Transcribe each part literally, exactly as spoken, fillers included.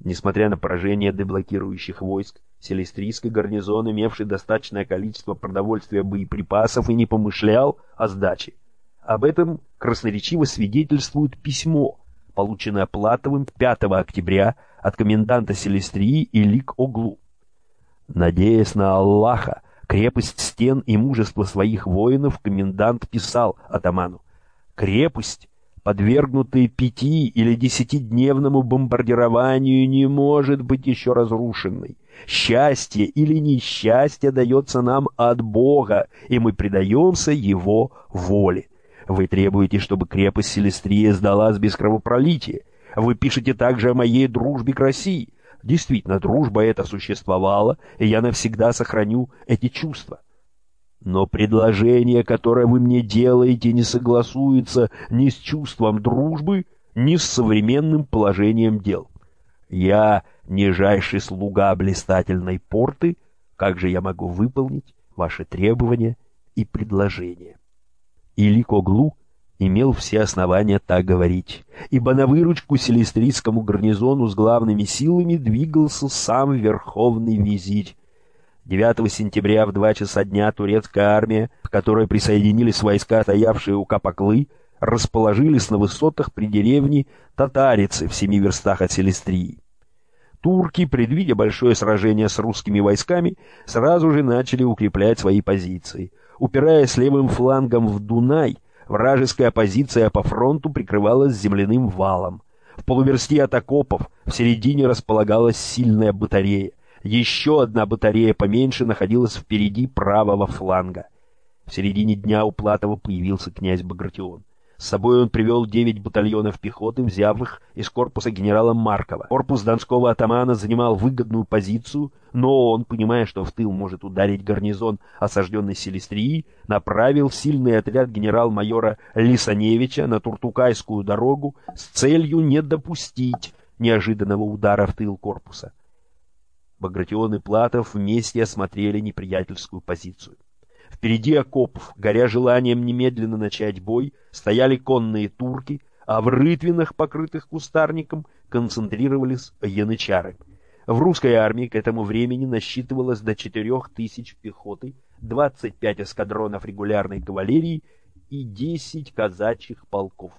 Несмотря на поражение деблокирующих войск, Силистрийский гарнизон, имевший достаточное количество продовольствия и боеприпасов, и не помышлял о сдаче. Об этом красноречиво свидетельствует письмо, полученное Платовым пятого октября от коменданта Силистрии Илик-Оглу. Надеясь на Аллаха, крепость стен и мужество своих воинов, комендант писал атаману: «Крепость, подвергнутая пяти- или десятидневному бомбардированию, не может быть еще разрушенной. Счастье или несчастье дается нам от Бога, и мы предаемся Его воле. Вы требуете, чтобы крепость Силистрия сдалась без кровопролития. Вы пишете также о моей дружбе к России. Действительно, дружба эта существовала, и я навсегда сохраню эти чувства. Но предложение, которое вы мне делаете, не согласуется ни с чувством дружбы, ни с современным положением дел. Я нижайший слуга блистательной порты, как же я могу выполнить ваши требования и предложения?» Илик-Оглу имел все основания так говорить, ибо на выручку силистрийскому гарнизону с главными силами двигался сам верховный визирь. девятого сентября в два часа дня турецкая армия, к которой присоединились войска, стоявшие у Капаклы, расположились на высотах при деревне Татарицы в семи верстах от Силистрии. Турки, предвидя большое сражение с русскими войсками, сразу же начали укреплять свои позиции. Упираясь левым флангом в Дунай, вражеская позиция по фронту прикрывалась земляным валом. В полуверсте от окопов в середине располагалась сильная батарея. Еще одна батарея поменьше находилась впереди правого фланга. В середине дня у Платова появился князь Багратион. С собой он привел девять батальонов пехоты, взяв их из корпуса генерала Маркова. Корпус донского атамана занимал выгодную позицию, но он, понимая, что в тыл может ударить гарнизон осажденной Силистрии, направил сильный отряд генерал-майора Лисаневича на Туртукайскую дорогу с целью не допустить неожиданного удара в тыл корпуса. Багратион и Платов вместе осмотрели неприятельскую позицию. Впереди окопов, горя желанием немедленно начать бой, стояли конные турки, а в рытвинах, покрытых кустарником, концентрировались янычары. В русской армии к этому времени насчитывалось до четырех тысяч пехоты, двадцать пять эскадронов регулярной кавалерии и десять казачьих полков.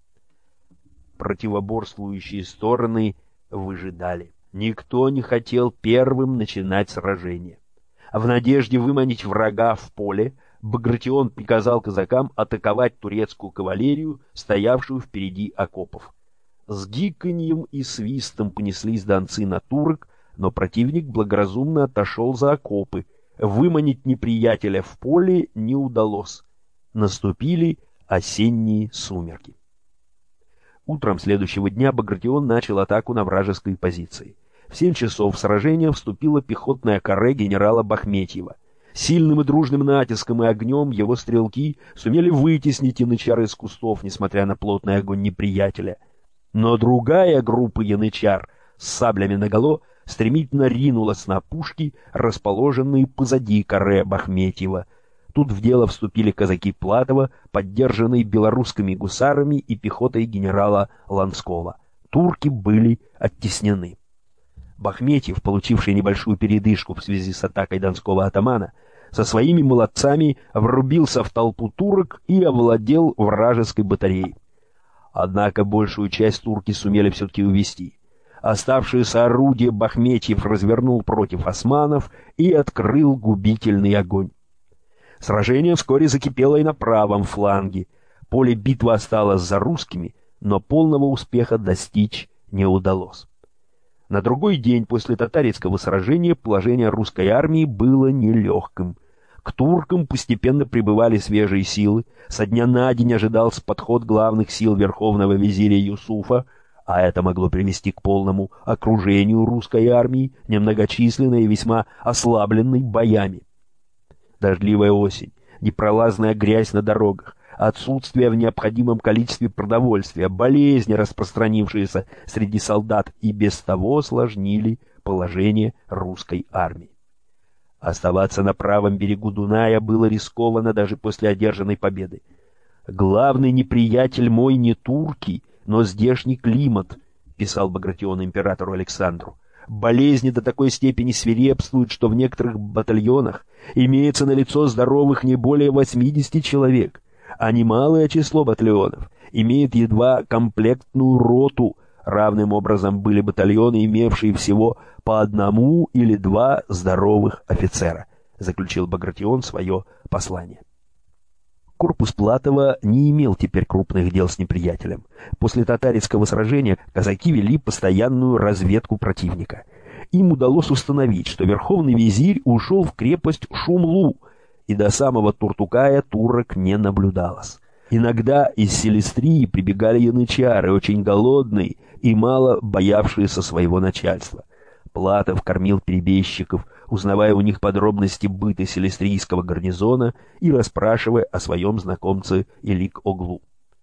Противоборствующие стороны выжидали. Никто не хотел первым начинать сражение. В надежде выманить врага в поле, Багратион приказал казакам атаковать турецкую кавалерию, стоявшую впереди окопов. С гиканьем и свистом понеслись донцы на турок, но противник благоразумно отошел за окопы. Выманить неприятеля в поле не удалось. Наступили осенние сумерки. Утром следующего дня Багратион начал атаку на вражеские позиции. В семь часов в сражение вступила пехотная каре генерала Бахметьева. Сильным и дружным натиском и огнем его стрелки сумели вытеснить янычар из кустов, несмотря на плотный огонь неприятеля. Но другая группа янычар с саблями наголо стремительно ринулась на пушки, расположенные позади каре Бахметьева. Тут в дело вступили казаки Платова, поддержанные белорусскими гусарами и пехотой генерала Ланского. Турки были оттеснены. Бахметьев, получивший небольшую передышку в связи с атакой донского атамана, со своими молодцами врубился в толпу турок и овладел вражеской батареей. Однако большую часть турки сумели все-таки увести. Оставшиеся орудия Бахметьев развернул против османов и открыл губительный огонь. Сражение вскоре закипело и на правом фланге. Поле битвы осталось за русскими, но полного успеха достичь не удалось. На другой день после татарского сражения положение русской армии было нелегким. К туркам постепенно прибывали свежие силы, со дня на день ожидался подход главных сил верховного визиря Юсуфа, а это могло привести к полному окружению русской армии, немногочисленной и весьма ослабленной боями. Дождливая осень, непролазная грязь на дорогах, отсутствие в необходимом количестве продовольствия, болезни, распространившиеся среди солдат, и без того осложнили положение русской армии. Оставаться на правом берегу Дуная было рискованно даже после одержанной победы. Главный неприятель мой не турки, но здешний климат, писал Багратион императору Александру, болезни до такой степени свирепствуют, что в некоторых батальонах имеется налицо здоровых не более восьмидесяти человек, а немалое число батальонов имеет едва комплектную роту. Равным образом были батальоны, имевшие всего по одному или два здоровых офицера, заключил Багратион свое послание. Корпус Платова не имел теперь крупных дел с неприятелем. После татарского сражения казаки вели постоянную разведку противника. Им удалось установить, что верховный визирь ушел в крепость Шумлу, и до самого Туртукая турок не наблюдалось. Иногда из Селистрии прибегали янычары, очень голодные и мало боявшиеся своего начальства. Платов кормил перебежчиков, узнавая у них подробности быта селистрийского гарнизона и расспрашивая о своем знакомце Илик-Оглу.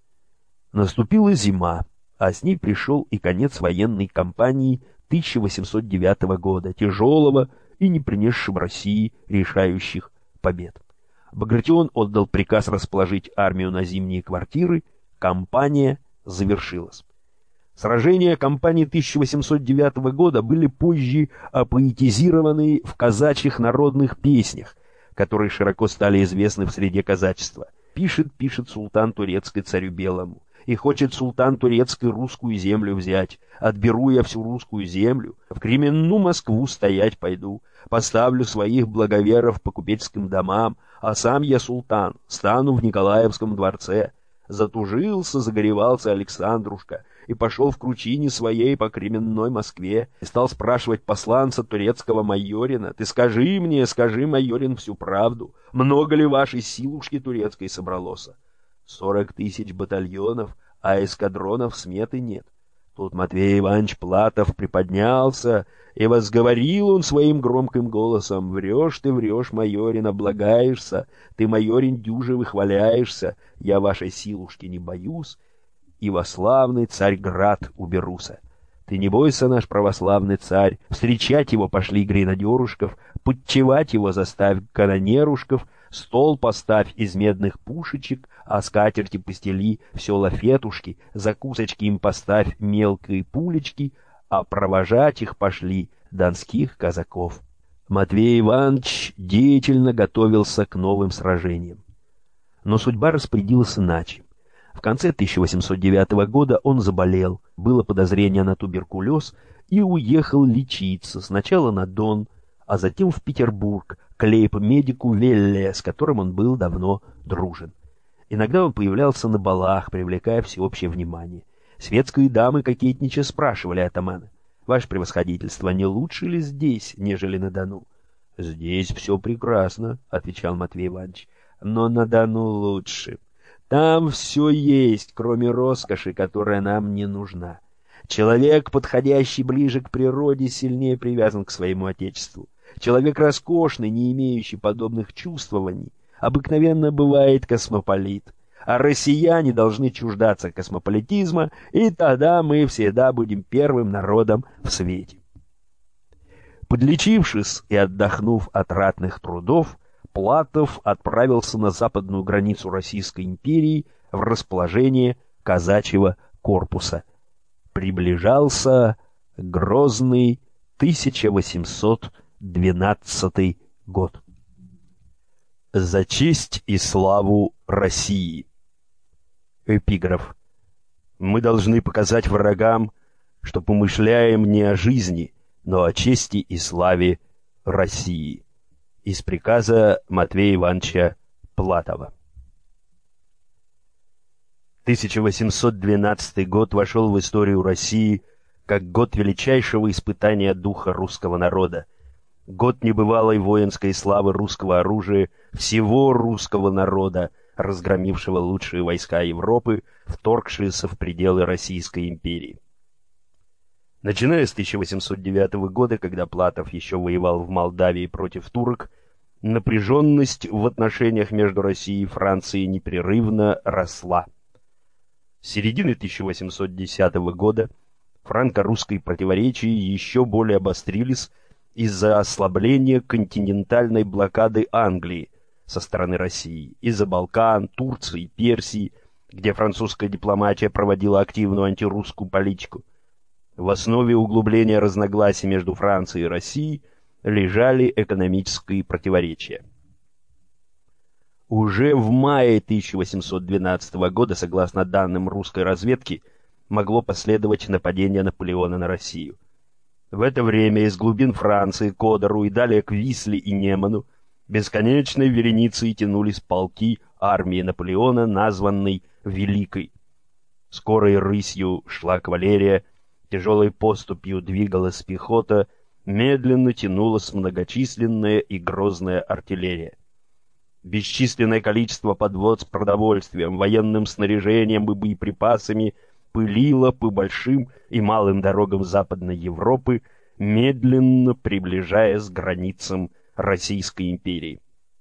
Наступила зима, а с ней пришел и конец военной кампании тысяча восемьсот девятого года, тяжелого и не принесшего России решающих побед. Багратион отдал приказ расположить армию на зимние квартиры, кампания завершилась. Сражения кампании тысяча восемьсот девятого года были позже опоэтизированы в казачьих народных песнях, которые широко стали известны в среде казачества. Пишет, пишет султан турецкий царю Белому, и хочет султан турецкий русскую землю взять. Отберу я всю русскую землю, в кременную Москву стоять пойду, поставлю своих благоверов по купеческим домам, а сам я, султан, стану в Николаевском дворце. Затужился, загоревался Александрушка и пошел в кручине своей по кременной Москве и стал спрашивать посланца турецкого майорина: «Ты скажи мне, скажи, майорин, всю правду, много ли вашей силушки турецкой собралося? Сорок тысяч батальонов, а эскадронов сметы нет». Тут Матвей Иванович Платов приподнялся, и возговорил он своим громким голосом: «Врешь ты, врешь, майорин, облагаешься, ты, майорин, дюже выхваляешься, я вашей силушки не боюсь, и во славный Царьград уберуся. Ты не бойся, наш православный царь, встречать его пошли гренадерушков, подчевать его заставь канонерушков, стол поставь из медных пушечек, а скатерти постели все лафетушки, закусочки им поставь мелкие пулечки, а провожать их пошли донских казаков». Матвей Иванович деятельно готовился к новым сражениям. Но судьба распорядилась иначе. В конце тысяча восемьсот девятого года он заболел, было подозрение на туберкулез, и уехал лечиться сначала на Дон, а затем в Петербург, к лейб-медику Велле, с которым он был давно дружен. Иногда он появлялся на балах, привлекая всеобщее внимание. Светские дамы кокетничая спрашивали атамана: «Ваше превосходительство, не лучше ли здесь, нежели на Дону?» «Здесь все прекрасно», — отвечал Матвей Иванович, — «но на Дону лучше. Там все есть, кроме роскоши, которая нам не нужна. Человек, подходящий ближе к природе, сильнее привязан к своему отечеству. Человек роскошный, не имеющий подобных чувствований, обыкновенно бывает космополит, а россияне должны чуждаться космополитизма, и тогда мы всегда будем первым народом в свете». Подлечившись и отдохнув от ратных трудов, Платов отправился на западную границу Российской империи в расположение казачьего корпуса. Приближался грозный тысяча восемьсот двенадцатый год. За честь и славу России. Эпиграф. Мы должны показать врагам, что помышляем не о жизни, но о чести и славе России. Из приказа Матвея Ивановича Платова. тысяча восемьсот двенадцатый год вошел в историю России как год величайшего испытания духа русского народа, год небывалой воинской славы русского оружия, всего русского народа, разгромившего лучшие войска Европы, вторгшиеся в пределы Российской империи. Начиная с тысяча восемьсот девятого года, когда Платов еще воевал в Молдавии против турок, напряженность в отношениях между Россией и Францией непрерывно росла. С середины тысяча восемьсот десятого года франко-русские противоречия еще более обострились из-за ослабления континентальной блокады Англии со стороны России, из-за Балкан, Турции, Персии, где французская дипломатия проводила активную антирусскую политику. В основе углубления разногласий между Францией и Россией лежали экономические противоречия. Уже в мае тысяча восемьсот двенадцатого года, согласно данным русской разведки, могло последовать нападение Наполеона на Россию. В это время из глубин Франции к Одеру и далее к Висле и Неману бесконечной вереницей тянулись полки армии Наполеона, названной Великой. Скорой рысью шла кавалерия, тяжелой поступью двигалась пехота, медленно тянулась многочисленная и грозная артиллерия. Бесчисленное количество подвод с продовольствием, военным снаряжением и боеприпасами пылило по большим и малым дорогам Западной Европы, медленно приближаясь к границам Российской империи.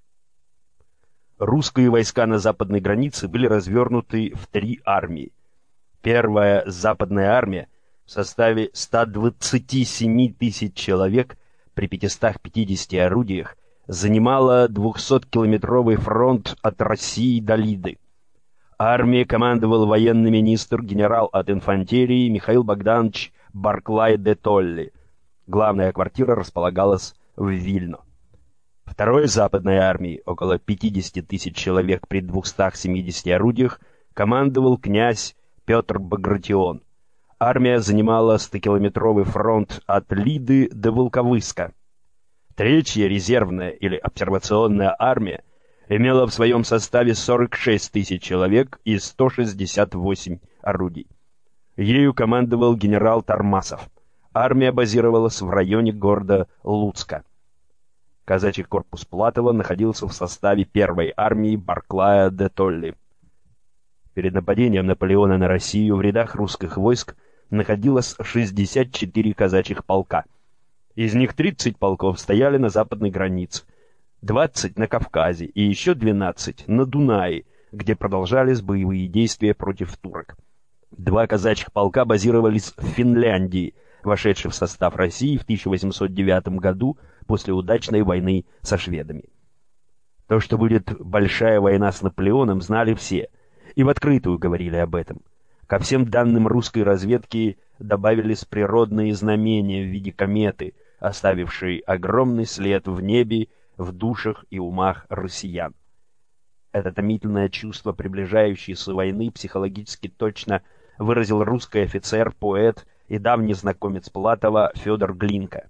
Русские войска на западной границе были развернуты в три армии. Первая западная армия в составе ста двадцати семи тысяч человек при пятистах пятидесяти орудиях занимала двухсоткилометровый фронт от России до Лиды. Армией командовал военный министр, генерал от инфантерии Михаил Богданович Барклай де Толли. Главная квартира располагалась в Вильно. Второй западной армией, около пятидесяти тысяч человек при двухстах семидесяти орудиях, командовал князь Петр Багратион. Армия занимала стокилометровый фронт от Лиды до Волковыска. Третья резервная или обсервационная армия имела в своем составе сорок шесть тысяч человек и сто шестьдесят восемь орудий. Ею командовал генерал Тормасов. Армия базировалась в районе города Луцка. Казачий корпус Платова находился в составе первой армии Барклая де Толли. Перед нападением Наполеона на Россию в рядах русских войск находилось шестьдесят четыре казачьих полка. Из них тридцать полков стояли на западной границе, двадцать на Кавказе и еще двенадцать на Дунае, где продолжались боевые действия против турок. Два казачьих полка базировались в Финляндии, вошедшей в состав России в тысяча восемьсот девятом году после удачной войны со шведами. То, что будет большая война с Наполеоном, знали все, и в открытую говорили об этом. Ко всем данным русской разведки добавились природные знамения в виде кометы, оставившей огромный след в небе, в душах и умах россиян. Это томительное чувство приближающейся войны психологически точно выразил русский офицер, поэт и давний знакомец Платова Федор Глинка.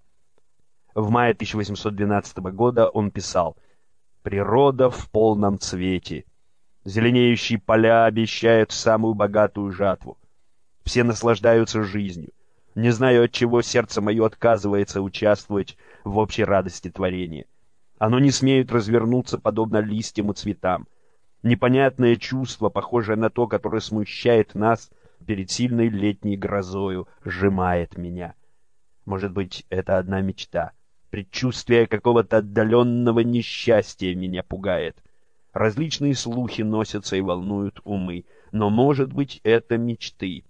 В мае тысяча восемьсот двенадцатого года он писал: «Природа в полном цвете. Зеленеющие поля обещают самую богатую жатву. Все наслаждаются жизнью. Не знаю, от чего сердце мое отказывается участвовать в общей радости творения. Оно не смеет развернуться, подобно листьям и цветам. Непонятное чувство, похожее на то, которое смущает нас перед сильной летней грозою, сжимает меня. Может быть, это одна мечта. Предчувствие какого-то отдаленного несчастья меня пугает. Различные слухи носятся и волнуют умы, но, может быть, это мечты.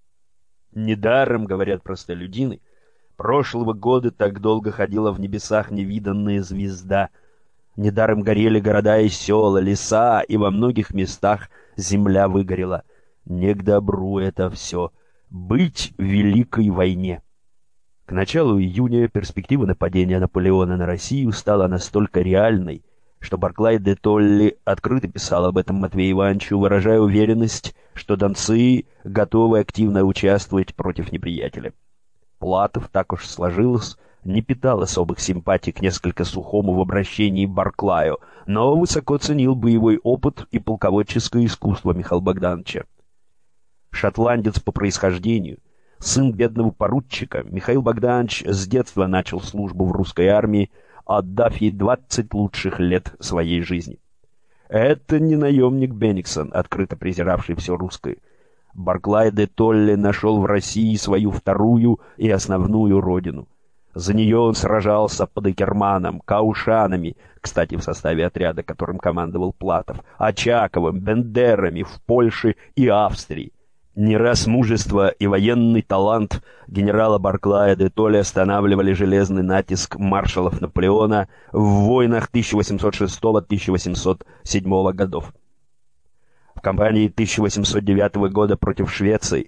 Недаром, говорят простолюдины, прошлого года так долго ходила в небесах невиданная звезда. Недаром горели города и села, леса, и во многих местах земля выгорела. Не к добру это все. Быть в великой войне. К началу июня перспектива нападения Наполеона на Россию стала настолько реальной, что Барклай де Толли открыто писал об этом Матвею Ивановичу, выражая уверенность, что донцы готовы активно участвовать против неприятеля. Платов, так уж сложилось, не питал особых симпатий к несколько сухому в обращении Барклаю, но высоко ценил боевой опыт и полководческое искусство Михаила Богдановича. Шотландец по происхождению, сын бедного поручика, Михаил Богданович с детства начал службу в русской армии, отдав ей двадцать лучших лет своей жизни. Это не наемник Бенниксон, открыто презиравший все русское. Барклай де Толли нашел в России свою вторую и основную родину. За нее он сражался под Акерманом, Каушанами, кстати, в составе отряда, которым командовал Платов, Очаковым, Бендерами в Польше и Австрии. Не раз мужество и военный талант генерала Барклая де Толли останавливали железный натиск маршалов Наполеона в войнах тысяча восемьсот шестого — тысяча восемьсот седьмого годов. В кампании тысяча восемьсот девятого года против Швеции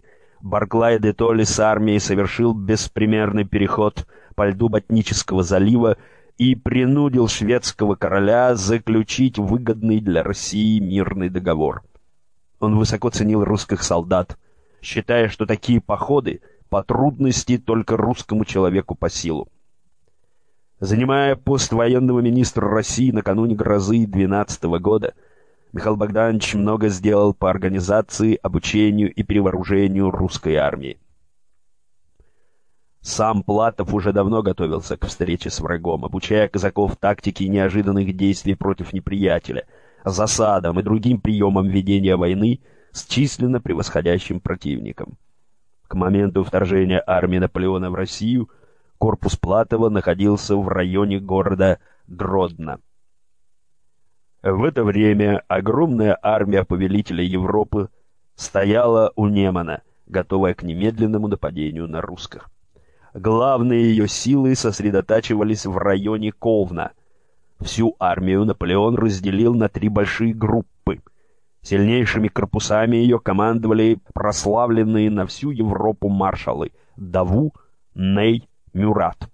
Барклай де Толли с армией совершил беспримерный переход по льду Ботнического залива и принудил шведского короля заключить выгодный для России мирный договор. Он высоко ценил русских солдат, считая, что такие походы по трудности только русскому человеку по силу. Занимая пост военного министра России накануне грозы двенадцатого года, Михаил Богданович много сделал по организации, обучению и перевооружению русской армии. Сам Платов уже давно готовился к встрече с врагом, обучая казаков тактике неожиданных действий против неприятеля, засадам и другим приемам ведения войны с численно превосходящим противником. К моменту вторжения армии Наполеона в Россию корпус Платова находился в районе города Гродно. В это время огромная армия повелителя Европы стояла у Немана, готовая к немедленному нападению на русских. Главные ее силы сосредотачивались в районе Ковна. Всю армию Наполеон разделил на три большие группы. Сильнейшими корпусами ее командовали прославленные на всю Европу маршалы Даву, Ней, Мюрат.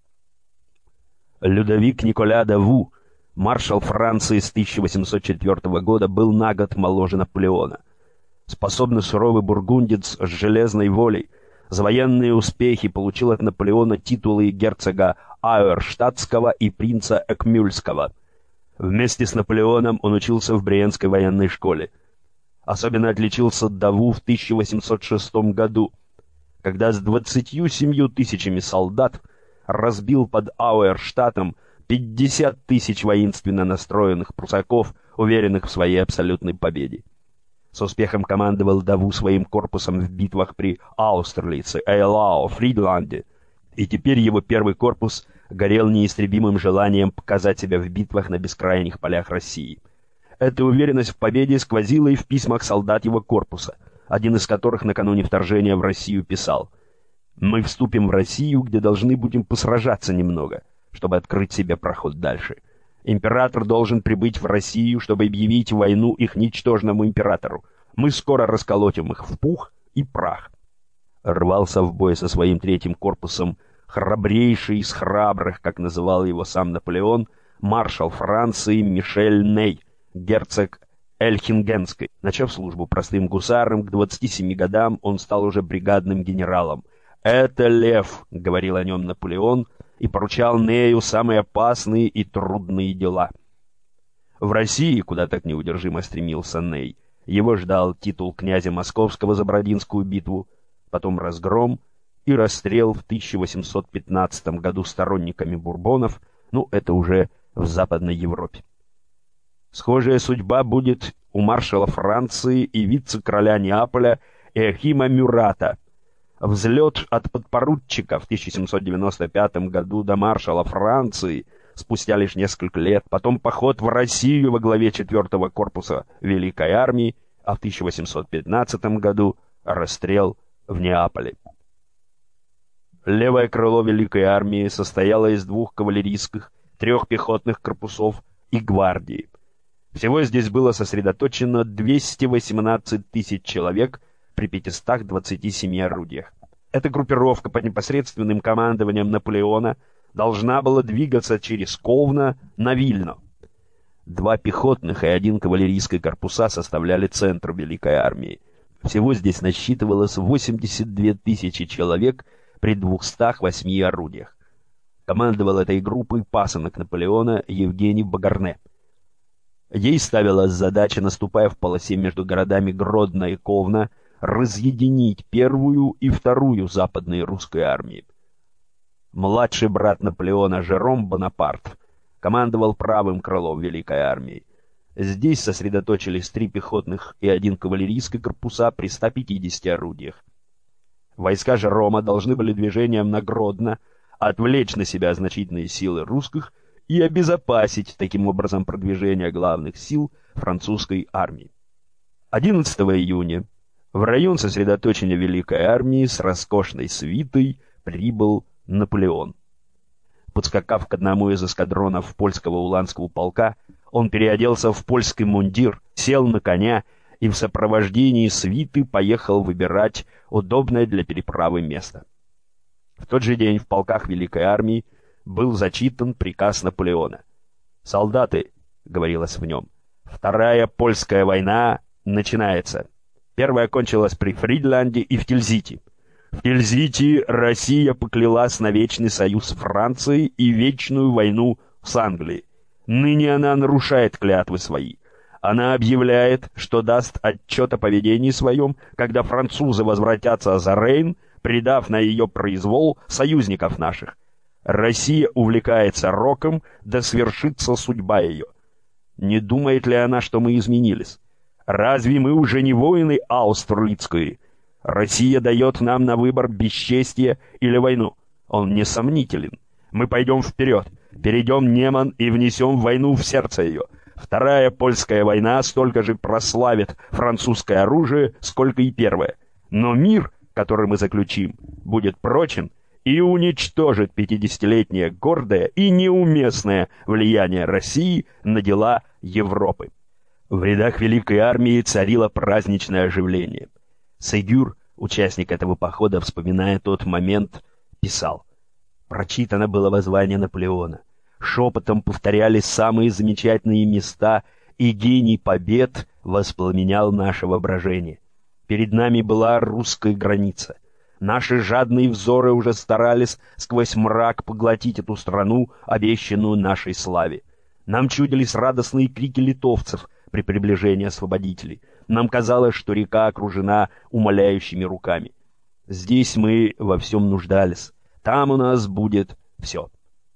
Людовик Николя Даву, маршал Франции с тысяча восемьсот четвёртого года, был на год моложе Наполеона. Способный суровый бургундец с железной волей, за военные успехи получил от Наполеона титулы герцога Ауэрштадтского и принца Экмюльского. Вместе с Наполеоном он учился в Бриенской военной школе. Особенно отличился Даву в тысяча восемьсот шестом году, когда с двадцатью семью тысячами солдат разбил под Ауэрштадтом пятьдесят тысяч воинственно настроенных прусаков, уверенных в своей абсолютной победе. С успехом командовал Даву своим корпусом в битвах при Аустерлице, Эйлау, Фридланде, и теперь его первый корпус горел неистребимым желанием показать себя в битвах на бескрайних полях России. Эта уверенность в победе сквозила и в письмах солдат его корпуса, один из которых накануне вторжения в Россию писал: «Мы вступим в Россию, где должны будем посражаться немного, чтобы открыть себе проход дальше. Император должен прибыть в Россию, чтобы объявить войну их ничтожному императору. Мы скоро расколотим их в пух и прах». Рвался в бой со своим третьим корпусом храбрейший из храбрых, как называл его сам Наполеон, маршал Франции Мишель Ней, герцог Эльхингенской. Начав службу простым гусаром, к двадцати семи годам он стал уже бригадным генералом. «Это лев», — говорил о нем Наполеон, и поручал Нею самые опасные и трудные дела. В России, куда так неудержимо стремился Ней, его ждал титул князя Московского за Бородинскую битву, потом разгром и расстрел в тысяча восемьсот пятнадцатом году сторонниками бурбонов, ну, это уже в Западной Европе. Схожая судьба будет у маршала Франции и вице-короля Неаполя Иоахима Мюрата. Взлет от подпоручика в тысяча семьсот девяносто пятом году до маршала Франции спустя лишь несколько лет, потом поход в Россию во главе четвёртого корпуса Великой армии, а в тысяча восемьсот пятнадцатом году расстрел в Неаполе. Левое крыло Великой армии состояло из двух кавалерийских, трех пехотных корпусов и гвардии. Всего здесь было сосредоточено двести восемнадцать тысяч человек при пятистах двадцати семи орудиях. Эта группировка под непосредственным командованием Наполеона должна была двигаться через Ковно на Вильно. Два пехотных и один кавалерийский корпуса составляли центр Великой армии. Всего здесь насчитывалось восемьдесят две тысячи человек при двухстах восьми орудиях. Командовал этой группой пасынок Наполеона Евгений Багарне. Ей ставилась задача, наступая в полосе между городами Гродно и Ковно, разъединить первую и вторую западные русской армии. Младший брат Наполеона Жером Бонапарт командовал правым крылом Великой армии. Здесь сосредоточились три пехотных и один кавалерийский корпуса при ста пятидесяти орудиях. Войска Жерома должны были движением на Гродно отвлечь на себя значительные силы русских и обезопасить таким образом продвижение главных сил французской армии. одиннадцатого июня в район сосредоточения Великой армии с роскошной свитой прибыл Наполеон. Подскакав к одному из эскадронов польского уланского полка, он переоделся в польский мундир, сел на коня и в сопровождении свиты поехал выбирать удобное для переправы место. В тот же день в полках Великой Армии был зачитан приказ Наполеона. «Солдаты», — говорилось в нем, — «Вторая польская война начинается. Первая кончилась при Фридланде и в Тильзите. В Тильзите Россия поклялась на вечный союз с Францией и вечную войну с Англией. Ныне она нарушает клятвы свои. Она объявляет, что даст отчет о поведении своем, когда французы возвратятся за Рейн, предав на ее произвол союзников наших. Россия увлекается роком, да свершится судьба ее. Не думает ли она, что мы изменились? Разве мы уже не воины Аустерлицкой? Россия дает нам на выбор бесчестие или войну. Он несомнителен. Мы пойдем вперед, перейдем Неман и внесем войну в сердце ее. Вторая польская война столько же прославит французское оружие, сколько и первая. Но мир, который мы заключим, будет прочен и уничтожит пятидесятилетнее гордое и неуместное влияние России на дела Европы. В рядах Великой Армии царило праздничное оживление. Сегюр, участник этого похода, вспоминая тот момент, писал: «Прочитано было воззвание Наполеона. Шепотом повторялись самые замечательные места, и гений побед воспламенял наше воображение. Перед нами была русская граница. Наши жадные взоры уже старались сквозь мрак поглотить эту страну, обещанную нашей славе. Нам чудились радостные крики литовцев при приближении освободителей. Нам казалось, что река окружена умоляющими руками. Здесь мы во всем нуждались. Там у нас будет все.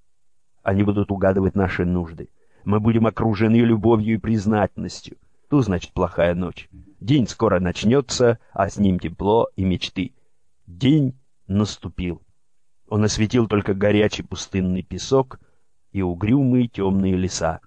Они будут угадывать наши нужды. Мы будем окружены любовью и признательностью. Тут, значит, плохая ночь. День скоро начнется, а с ним тепло и мечты. День наступил. Он осветил только горячий пустынный песок и угрюмые темные леса.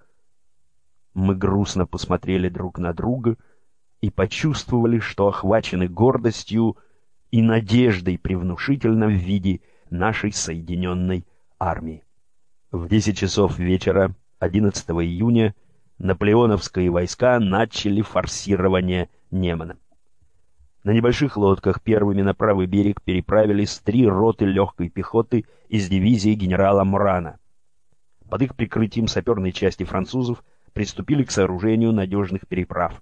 Мы грустно посмотрели друг на друга и почувствовали, что охвачены гордостью и надеждой при внушительном виде нашей соединенной армии. В десять часов вечера одиннадцатого июня наполеоновские войска начали форсирование Немана. На небольших лодках первыми на правый берег переправились три роты легкой пехоты из дивизии генерала Мурана. Под их прикрытием саперные части французов приступили к сооружению надежных переправ.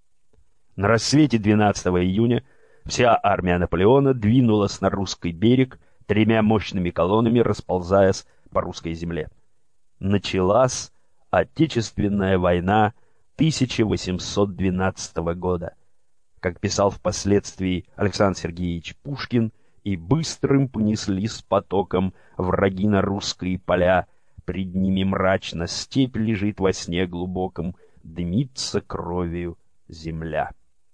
На рассвете двенадцатого июня вся армия Наполеона двинулась на русский берег тремя мощными колоннами, расползаясь по русской земле. Началась Отечественная война тысяча восемьсот двенадцатого года, как писал впоследствии Александр Сергеевич Пушкин, и быстрым понеслись потоком враги на русские поля. Пред ними мрачно степь лежит во сне глубоком, дымится кровью земля.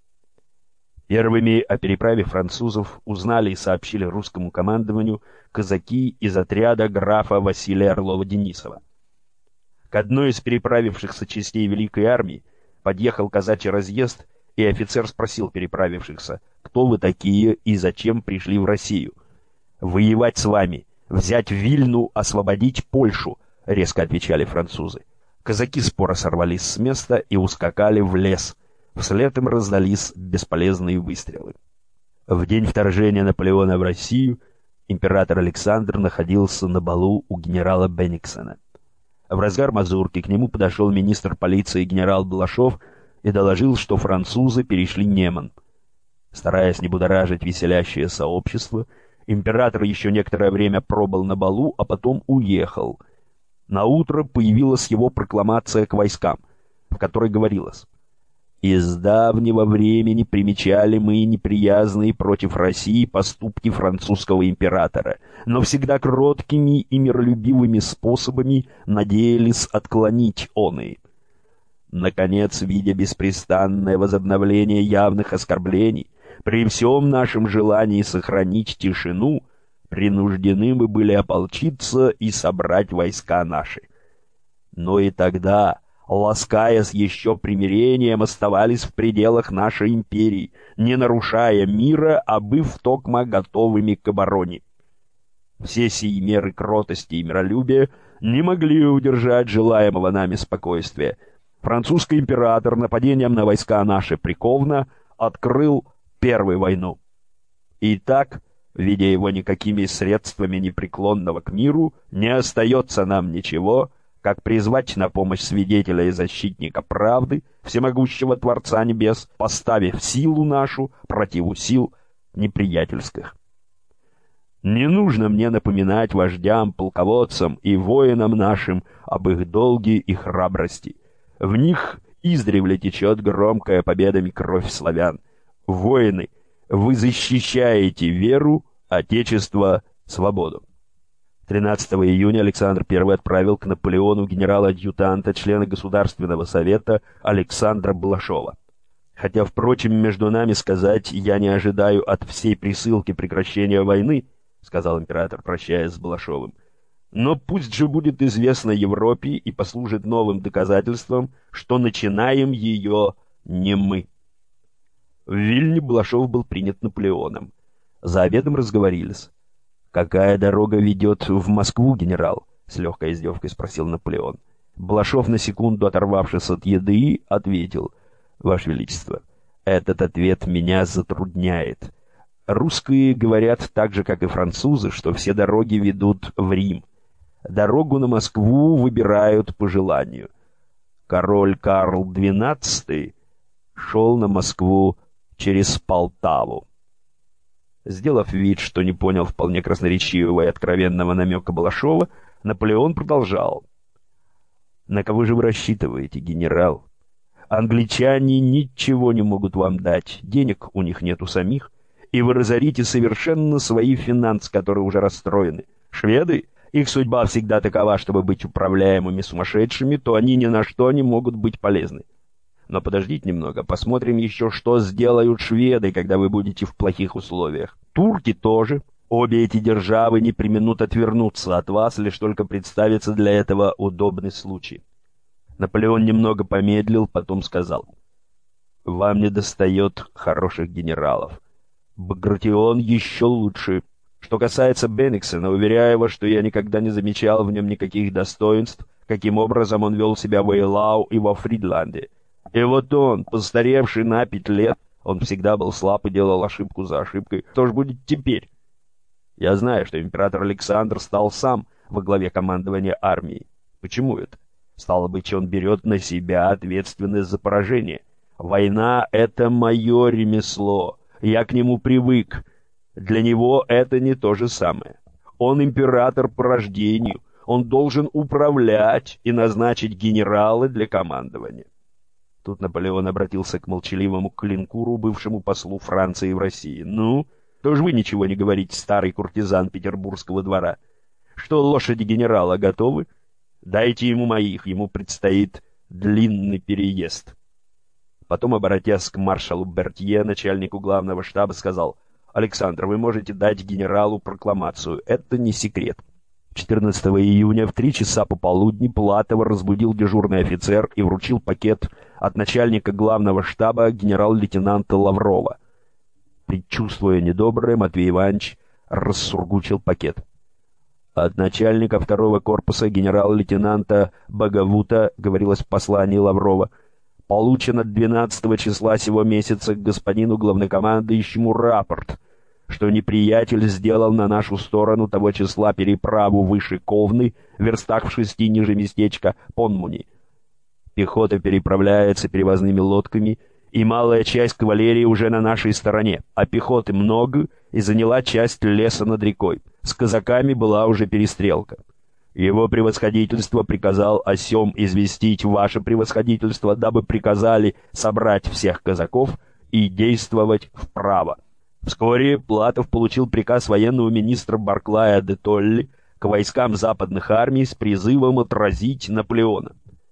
Первыми о переправе французов узнали и сообщили русскому командованию казаки из отряда графа Василия Орлова-Денисова. К одной из переправившихся частей Великой Армии подъехал казачий разъезд, и офицер спросил переправившихся: «Кто вы такие и зачем пришли в Россию?» «Воевать с вами, взять Вильну, освободить Польшу», — резко отвечали французы. Казаки споро сорвались с места и ускакали в лес. Вслед им раздались бесполезные выстрелы. В день вторжения Наполеона в Россию император Александр находился на балу у генерала Бенниксена. В разгар мазурки к нему подошел министр полиции генерал Балашов и доложил, что французы перешли Неман. Стараясь не будоражить веселящее сообщество, император еще некоторое время пробыл на балу, а потом уехал. Наутро появилась его прокламация к войскам, в которой говорилось: «Из давнего времени примечали мы неприязные против России поступки французского императора, но всегда кроткими и миролюбивыми способами надеялись отклонить оные. Наконец, видя беспрестанное возобновление явных оскорблений, при всем нашем желании сохранить тишину, принуждены мы были ополчиться и собрать войска наши. Но и тогда, ласкаясь еще примирением, оставались в пределах нашей империи, не нарушая мира, а быв токмо готовыми к обороне. Все сии меры кротости и миролюбия не могли удержать желаемого нами спокойствия. Французский император нападением на войска наши приковно открыл первую войну. И так, видя его никакими средствами непреклонного к миру, не остается нам ничего, как призвать на помощь свидетеля и защитника правды, всемогущего Творца Небес, поставив силу нашу противу сил неприятельских. Не нужно мне напоминать вождям, полководцам и воинам нашим об их долге и храбрости. В них издревле течет громкая победами кровь славян. Воины, вы защищаете веру, отечество, свободу. тринадцатого июня Александр Первый отправил к Наполеону генерала-адъютанта, члена Государственного совета Александра Балашова. Хотя, впрочем, между нами сказать, я не ожидаю от всей присылки прекращения войны, — сказал император, прощаясь с Балашовым. Но пусть же будет известно Европе и послужит новым доказательством, что начинаем ее не мы. В Вильне Балашов был принят Наполеоном. За обедом разговорились. «Какая дорога ведет в Москву, генерал?» — с легкой издевкой спросил Наполеон. Балашов, на секунду оторвавшись от еды, ответил: «Ваше Величество, этот ответ меня затрудняет. Русские говорят так же, как и французы, что все дороги ведут в Рим. Дорогу на Москву выбирают по желанию. Король Карл двенадцатый шел на Москву через Полтаву». Сделав вид, что не понял вполне красноречивого и откровенного намека Балашова, Наполеон продолжал: «На кого же вы рассчитываете, генерал? Англичане ничего не могут вам дать, денег у них нет у самих, и вы разорите совершенно свои финансы, которые уже расстроены. Шведы, их судьба всегда такова, чтобы быть управляемыми сумасшедшими, то они ни на что не могут быть полезны. Но подождите немного, посмотрим еще, что сделают шведы, когда вы будете в плохих условиях. Турки тоже. Обе эти державы не преминут отвернуться от вас, лишь только представится для этого удобный случай». Наполеон немного помедлил, потом сказал: «Вам недостает хороших генералов. Багратион еще лучше. Что касается Бенниксена, уверяю вас, что я никогда не замечал в нем никаких достоинств, каким образом он вел себя в Эйлау и во Фридланде. И вот он, постаревший на пять лет, он всегда был слаб и делал ошибку за ошибкой. Что ж будет теперь? Я знаю, что император Александр стал сам во главе командования армией. Почему это? Стало быть, он берет на себя ответственность за поражение. Война — это мое ремесло. Я к нему привык. Для него это не то же самое. Он император по рождению. Он должен управлять и назначить генералы для командования». Тут Наполеон обратился к молчаливому Клинкуру, бывшему послу Франции в России. «Ну, тоже вы ничего не говорите, старый куртизан петербургского двора. Что, лошади генерала готовы? Дайте ему моих, ему предстоит длинный переезд». Потом, обратясь к маршалу Бертье, начальнику главного штаба, сказал: «Александр, вы можете дать генералу прокламацию. Это не секрет». четырнадцатого июня в три часа пополудни Платова разбудил дежурный офицер и вручил пакет от начальника главного штаба генерал-лейтенанта Лаврова. Предчувствуя недоброе, Матвей Иванович рассургучил пакет. От начальника второго корпуса генерал-лейтенанта Боговута, говорилось в послании Лаврова, получено двенадцатого числа сего месяца к господину главнокомандующему рапорт, что неприятель сделал на нашу сторону того числа переправу выше Ковны, в верстах в шести ниже местечка Понмуни. Пехота переправляется перевозными лодками, и малая часть кавалерии уже на нашей стороне, а пехоты много и заняла часть леса над рекой. С казаками была уже перестрелка. Его превосходительство приказал о сём известить ваше превосходительство, дабы приказали собрать всех казаков и действовать вправо. Вскоре Платов получил приказ военного министра Барклая де Толли к войскам западных армий с призывом отразить Наполеона.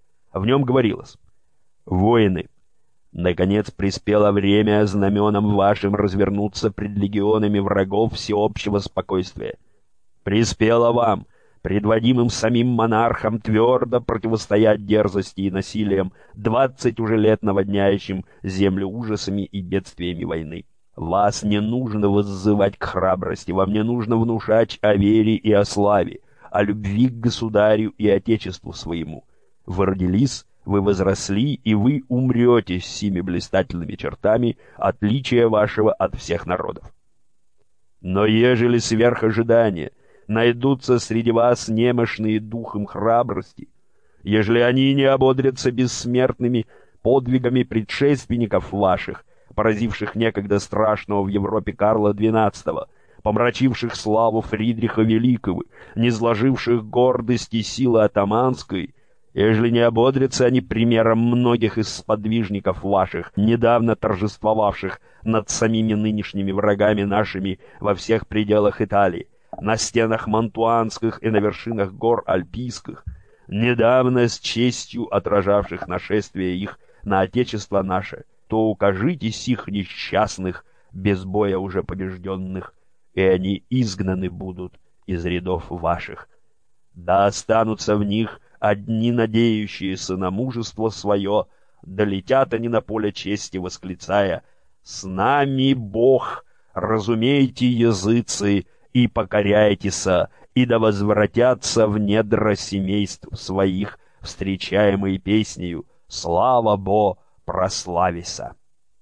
В нем говорилось: «Воины, наконец приспело время знаменам вашим развернуться пред легионами врагов всеобщего спокойствия. Приспело вам, предводимым самим монархом, твердо противостоять дерзости и насилиям, двадцать уже лет наводняющим землю ужасами и бедствиями войны. Вас не нужно воззывать к храбрости, вам не нужно внушать о вере и о славе, о любви к государю и отечеству своему. Вы родились, вы возросли, и вы умрете с сими блистательными чертами отличия вашего от всех народов. Но ежели сверх ожидания найдутся среди вас немощные духом храбрости, ежели они не ободрятся бессмертными подвигами предшественников ваших, поразивших некогда страшного в Европе Карла двенадцатого, помрачивших славу Фридриха Великого, низложивших гордости силы атаманской, ежели не ободрятся они примером многих из сподвижников ваших, недавно торжествовавших над самими нынешними врагами нашими во всех пределах Италии, на стенах Мантуанских и на вершинах гор Альпийских, недавно с честью отражавших нашествие их на отечество наше, то укажите сих несчастных, без боя уже побежденных, и они изгнаны будут из рядов ваших. Да останутся в них одни надеющиеся на мужество свое, долетят они на поле чести, восклицая: «С нами Бог, разумейте, языцы, и покоряйтеся, и да возвратятся в недра семейств своих, встречаемые песнею «Слава Бо, прославися».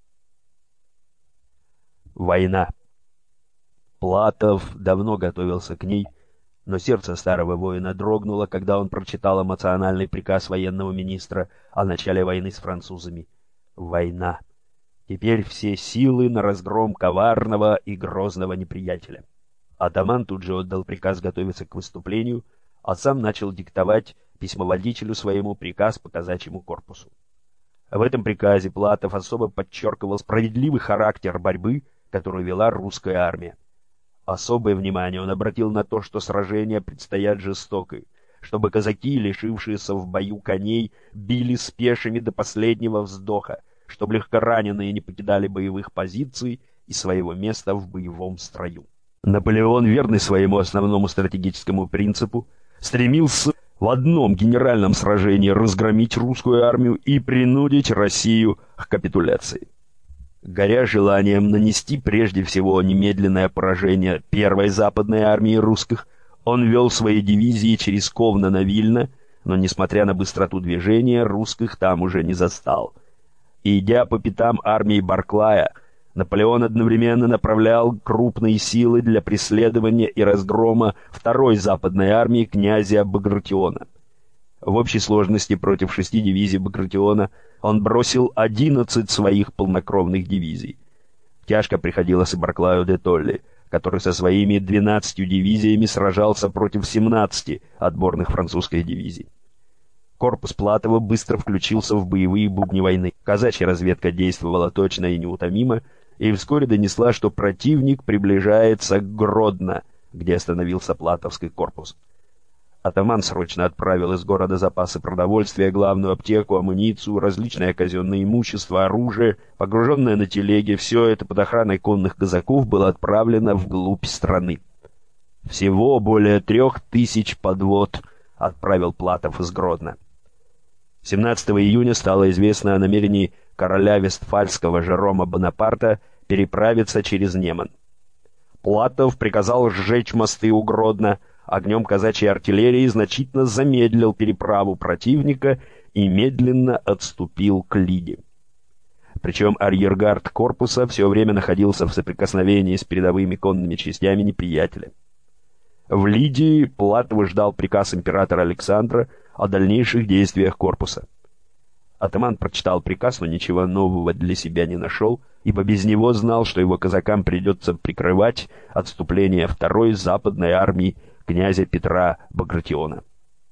Война. Платов давно готовился к ней, но сердце старого воина дрогнуло, когда он прочитал эмоциональный приказ военного министра о начале войны с французами. Война. Теперь все силы на разгром коварного и грозного неприятеля. Атаман тут же отдал приказ готовиться к выступлению, а сам начал диктовать письмоводителю своему приказ по казачьему корпусу. В этом приказе Платов особо подчеркивал справедливый характер борьбы, которую вела русская армия. Особое внимание он обратил на то, что сражения предстоят жестокой, чтобы казаки, лишившиеся в бою коней, били с пешими до последнего вздоха, чтобы легкораненые не покидали боевых позиций и своего места в боевом строю. Наполеон, верный своему основному стратегическому принципу, стремился в одном генеральном сражении разгромить русскую армию и принудить Россию к капитуляции. Горя желанием нанести прежде всего немедленное поражение первой западной армии русских, он вел свои дивизии через Ковно на Вильно, но, несмотря на быстроту движения, русских там уже не застал. Идя по пятам армии Барклая, Наполеон одновременно направлял крупные силы для преследования и разгрома второй западной армии князя Багратиона. В общей сложности против шести дивизий Багратиона он бросил одиннадцать своих полнокровных дивизий. Тяжко приходилось и Барклаю де Толли, который со своими двенадцатью дивизиями сражался против семнадцати отборных французских дивизий. Корпус Платова быстро включился в боевые будни войны. Казачья разведка действовала точно и неутомимо, и вскоре донесла, что противник приближается к Гродно, где остановился Платовский корпус. Атаман срочно отправил из города запасы продовольствия, главную аптеку, амуницию, различное казенное имущество, оружие. Погруженное на телеге, все это под охраной конных казаков было отправлено вглубь страны. Всего более трех тысяч подвод отправил Платов из Гродно. семнадцатого июня стало известно о намерении короля Вестфальского Жерома Бонапарта переправиться через Неман. Платов приказал сжечь мосты у Гродно, огнем казачьей артиллерии значительно замедлил переправу противника и медленно отступил к Лиде. Причем арьергард корпуса все время находился в соприкосновении с передовыми конными частями неприятеля. В Лидии Платов ждал приказ императора Александра о дальнейших действиях корпуса. Атаман прочитал приказ, но ничего нового для себя не нашел, ибо без него знал, что его казакам придется прикрывать отступление второй западной армии князя Петра Багратиона.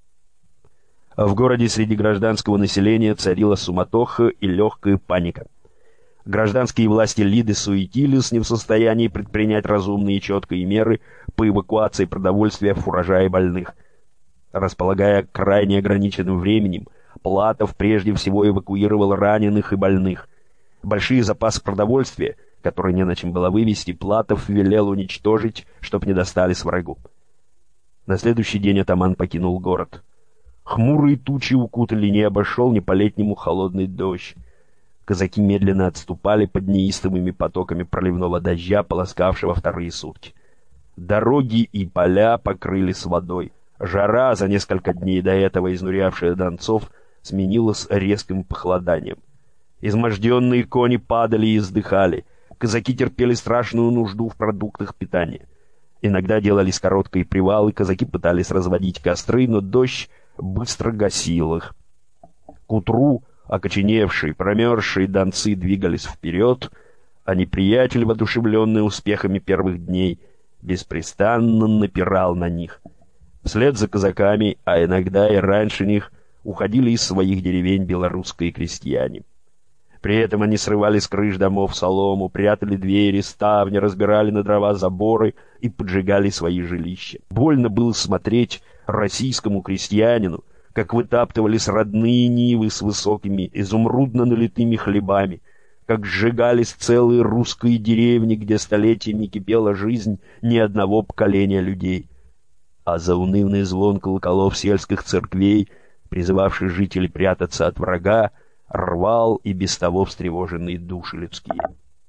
В городе среди гражданского населения царила суматоха и легкая паника. Гражданские власти Лиды суетились, не в состоянии предпринять разумные и четкие меры по эвакуации продовольствия, фуража и больных. Располагая крайне ограниченным временем, Платов прежде всего эвакуировал раненых и больных. Большие запасы продовольствия, которые не на чем было вывезти, Платов велел уничтожить, чтоб не достались врагу. На следующий день атаман покинул город. Хмурые тучи укутали небо, шел не по-летнему холодный дождь. Казаки медленно отступали под неистовыми потоками проливного дождя, полоскавшего вторые сутки. Дороги и поля покрылись водой. Жара, за несколько дней до этого изнурявшая донцов, сменилось резким похолоданием. Изможденные кони падали и издыхали. Казаки терпели страшную нужду в продуктах питания. Иногда делались короткие привалы, казаки пытались разводить костры, но дождь быстро гасил их. К утру окоченевшие, промерзшие донцы двигались вперед, а неприятель, воодушевленный успехами первых дней, беспрестанно напирал на них. Вслед за казаками, а иногда и раньше них, уходили из своих деревень белорусские крестьяне. При этом они срывали с крыш домов солому, прятали двери, ставни, разбирали на дрова заборы и поджигали свои жилища. Больно было смотреть российскому крестьянину, как вытаптывались родные нивы с высокими изумрудно налитыми хлебами, как сжигались целые русские деревни, где столетиями кипела жизнь ни одного поколения людей. А заунывный звон колоколов сельских церквей, призывавший жителей прятаться от врага, рвал и без того встревоженные души людские.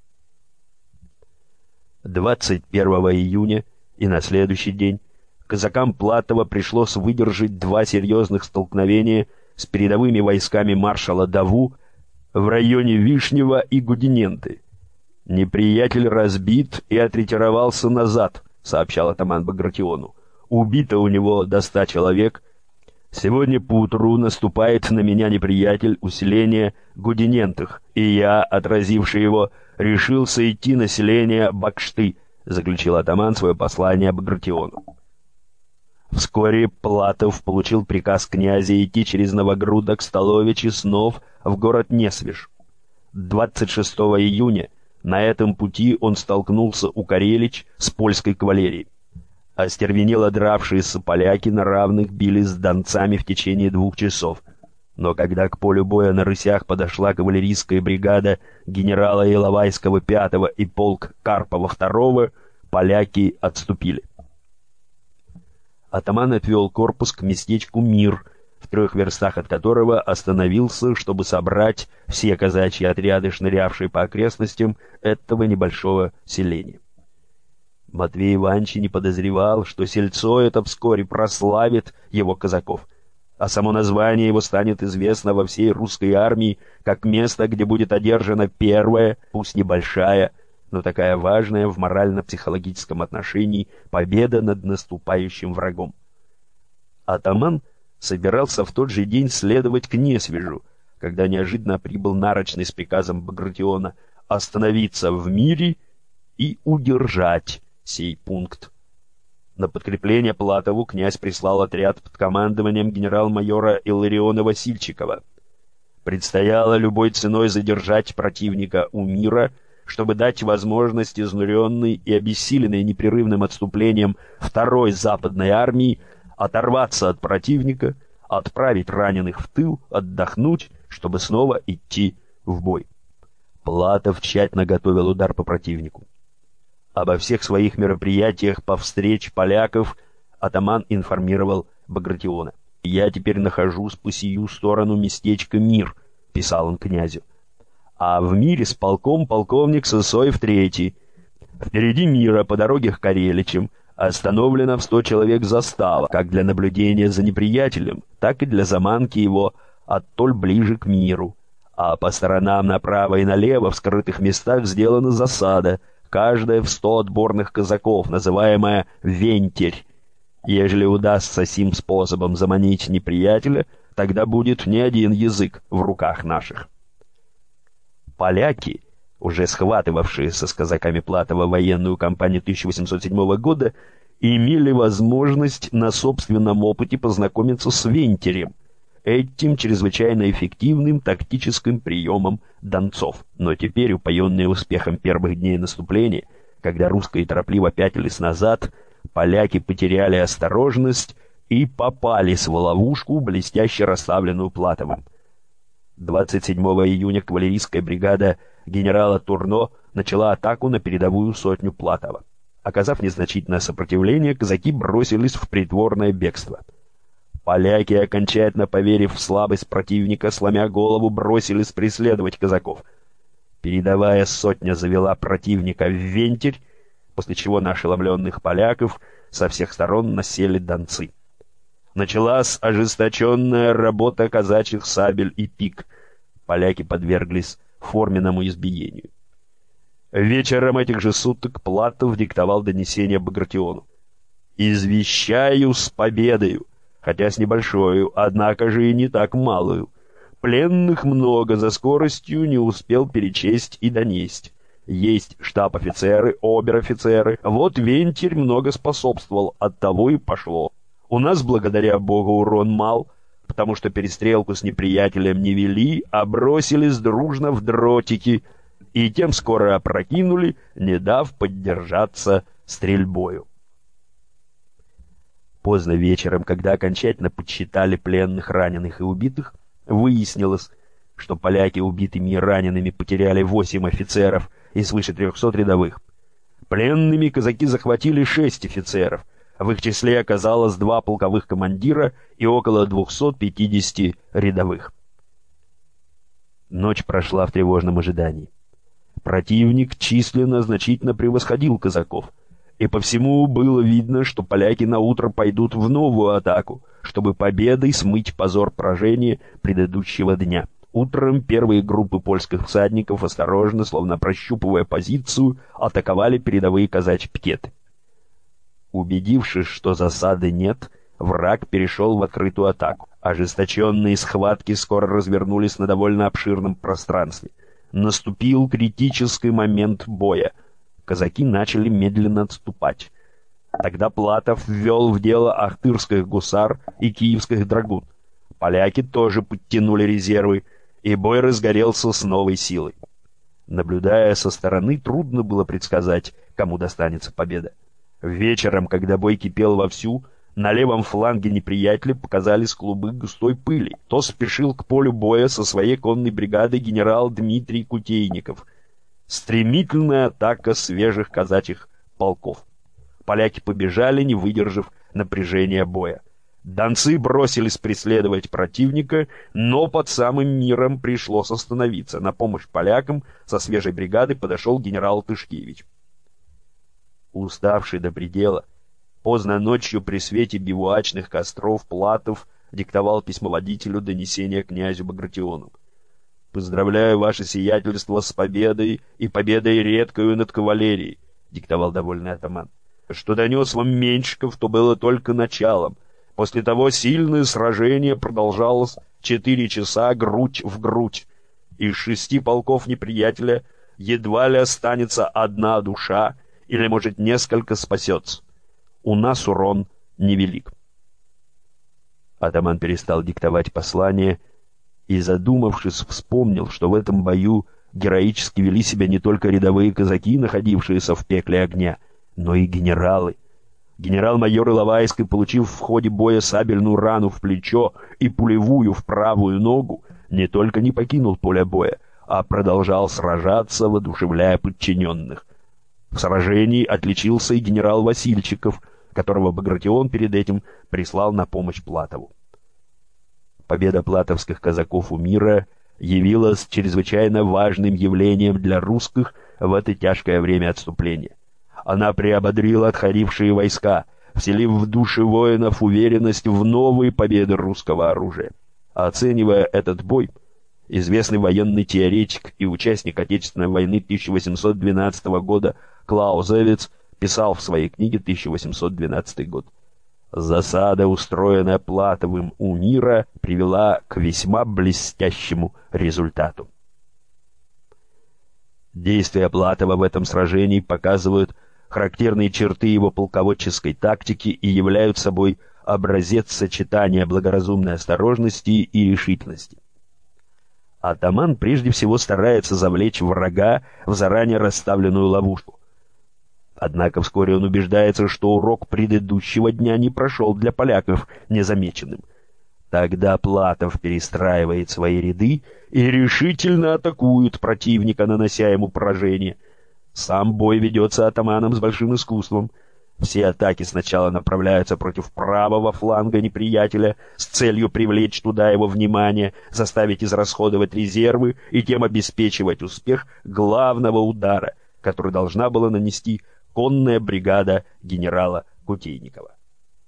двадцать первого июня и на следующий день казакам Платова пришлось выдержать два серьезных столкновения с передовыми войсками маршала Даву в районе Вишнева и Гудиненты. «Неприятель разбит и отретировался назад», — сообщал атаман Багратиону. «Убито у него до ста человек. Сегодня поутру наступает на меня неприятель усиления Гудинентых, и я, отразивший его, решился идти на селение Бакшты», — заключил атаман свое послание Багратиону. Вскоре Платов получил приказ князя идти через Новогрудок, Столович и Снов в город Несвиж. двадцать шестого июня на этом пути он столкнулся у Карелич с польской кавалерией. Остервенело дравшиеся поляки на равных бились с донцами в течение двух часов. Но когда к полю боя на рысях подошла кавалерийская бригада генерала Иловайского пятого и полк Карпова второго, поляки отступили. Атаман отвел корпус к местечку Мир, в трех верстах от которого остановился, чтобы собрать все казачьи отряды, шнырявшие по окрестностям этого небольшого селения. Матвей Иванович не подозревал, что сельцо это вскоре прославит его казаков, а само название его станет известно во всей русской армии как место, где будет одержана первая, пусть небольшая, но такая важная в морально-психологическом отношении победа над наступающим врагом. Атаман собирался в тот же день следовать к Несвижу, когда неожиданно прибыл нарочный с приказом Багратиона остановиться в Мире и удержать сей пункт. На подкрепление Платову князь прислал отряд под командованием генерал-майора Иллариона Васильчикова. Предстояло любой ценой задержать противника у Мира, чтобы дать возможность изнуренной и обессиленной непрерывным отступлением второй западной армии оторваться от противника, отправить раненых в тыл, отдохнуть, чтобы снова идти в бой. Платов тщательно готовил удар по противнику. Обо всех своих мероприятиях по встреч поляков атаман информировал Багратиона. «Я теперь нахожусь по сию сторону местечка Мир», — писал он князю. «А в Мире с полком полковник Сысоев третий. Впереди Мира по дороге к Кареличам остановлено в сто человек застава, как для наблюдения за неприятелем, так и для заманки его оттоль ближе к Миру. А по сторонам направо и налево в скрытых местах сделана засада, каждая в сто отборных казаков, называемая «вентарь». Ежели удастся сим способом заманить неприятеля, тогда будет не один язык в руках наших». Поляки, уже схватывавшиеся с казаками Платова военную кампанию тысяча восемьсот седьмого года, имели возможность на собственном опыте познакомиться с вентарем, этим чрезвычайно эффективным тактическим приемом донцов. Но теперь, упоенные успехом первых дней наступления, когда русские торопливо пятились назад, поляки потеряли осторожность и попались в ловушку, блестяще расставленную Платовым. двадцать седьмого июня кавалерийская бригада генерала Турно начала атаку на передовую сотню Платова. Оказав незначительное сопротивление, казаки бросились в притворное бегство. Поляки, окончательно поверив в слабость противника, сломя голову, бросились преследовать казаков. Передовая сотня завела противника в вентарь, после чего на ошеломленных поляков со всех сторон насели донцы. Началась ожесточенная работа казачьих сабель и пик. Поляки подверглись форменному избиению. Вечером этих же суток Платов диктовал донесение Багратиону. «Извещаю с победою, хотя с небольшою, однако же и не так малую. Пленных много, за скоростью не успел перечесть и донесть. Есть штаб-офицеры, обер-офицеры. Вот Вентиль много способствовал, оттого и пошло. У нас, благодаря Богу, урон мал, потому что перестрелку с неприятелем не вели, а бросились дружно в дротики, и тем скоро опрокинули, не дав поддержаться стрельбою». Поздно вечером, когда окончательно подсчитали пленных, раненых и убитых, выяснилось, что поляки убитыми и ранеными потеряли восемь офицеров и свыше трехсот рядовых. Пленными казаки захватили шесть офицеров, в их числе оказалось два полковых командира и около двухсот пятидесяти рядовых. Ночь прошла в тревожном ожидании. Противник численно значительно превосходил казаков, и по всему было видно, что поляки наутро пойдут в новую атаку, чтобы победой смыть позор поражения предыдущего дня. Утром первые группы польских всадников, осторожно, словно прощупывая позицию, атаковали передовые казачьи пикеты. Убедившись, что засады нет, враг перешел в открытую атаку. Ожесточенные схватки скоро развернулись на довольно обширном пространстве. Наступил критический момент боя. Казаки начали медленно отступать. Тогда Платов ввел в дело ахтырских гусар и киевских драгун. Поляки тоже подтянули резервы, и бой разгорелся с новой силой. Наблюдая со стороны, трудно было предсказать, кому достанется победа. Вечером, когда бой кипел вовсю, на левом фланге неприятеля показались клубы густой пыли. То спешил к полю боя со своей конной бригадой генерал Дмитрий Кутейников. Стремительная атака свежих казачьих полков. Поляки побежали, не выдержав напряжения боя. Донцы бросились преследовать противника, но под самым миром пришлось остановиться. На помощь полякам со свежей бригады подошел генерал Тышкевич. Уставший до предела, поздно ночью при свете бивуачных костров Платов диктовал письмоводителю донесение князю Багратиону. «Поздравляю ваше сиятельство с победой и победой редкою над кавалерией», — диктовал довольный атаман. «Что донес вам Меньшиков, то было только началом. После того сильное сражение продолжалось четыре часа грудь в грудь. Из шести полков неприятеля едва ли останется одна душа, или, может, несколько спасется. У нас урон невелик». Атаман перестал диктовать послание и, задумавшись, вспомнил, что в этом бою героически вели себя не только рядовые казаки, находившиеся в пекле огня, но и генералы. Генерал-майор Иловайский, получив в ходе боя сабельную рану в плечо и пулевую в правую ногу, не только не покинул поле боя, а продолжал сражаться, воодушевляя подчиненных. В сражении отличился и генерал Васильчиков, которого Багратион перед этим прислал на помощь Платову. Победа платовских казаков у мира явилась чрезвычайно важным явлением для русских в это тяжкое время отступления. Она приободрила отходившие войска, вселив в души воинов уверенность в новые победы русского оружия. Оценивая этот бой, известный военный теоретик и участник Отечественной войны тысяча восемьсот двенадцатого года Клаузевиц писал в своей книге тысяча восемьсот двенадцатый год: «Засада, устроенная Платовым у мира, привела к весьма блестящему результату». Действия Платова в этом сражении показывают характерные черты его полководческой тактики и являют собой образец сочетания благоразумной осторожности и решительности. Атаман прежде всего старается завлечь врага в заранее расставленную ловушку. Однако вскоре он убеждается, что урок предыдущего дня не прошел для поляков незамеченным. Тогда Платов перестраивает свои ряды и решительно атакует противника, нанося ему поражение. Сам бой ведется атаманом с большим искусством. Все атаки сначала направляются против правого фланга неприятеля с целью привлечь туда его внимание, заставить израсходовать резервы и тем обеспечивать успех главного удара, который должна была нанести конная бригада генерала Кутейникова.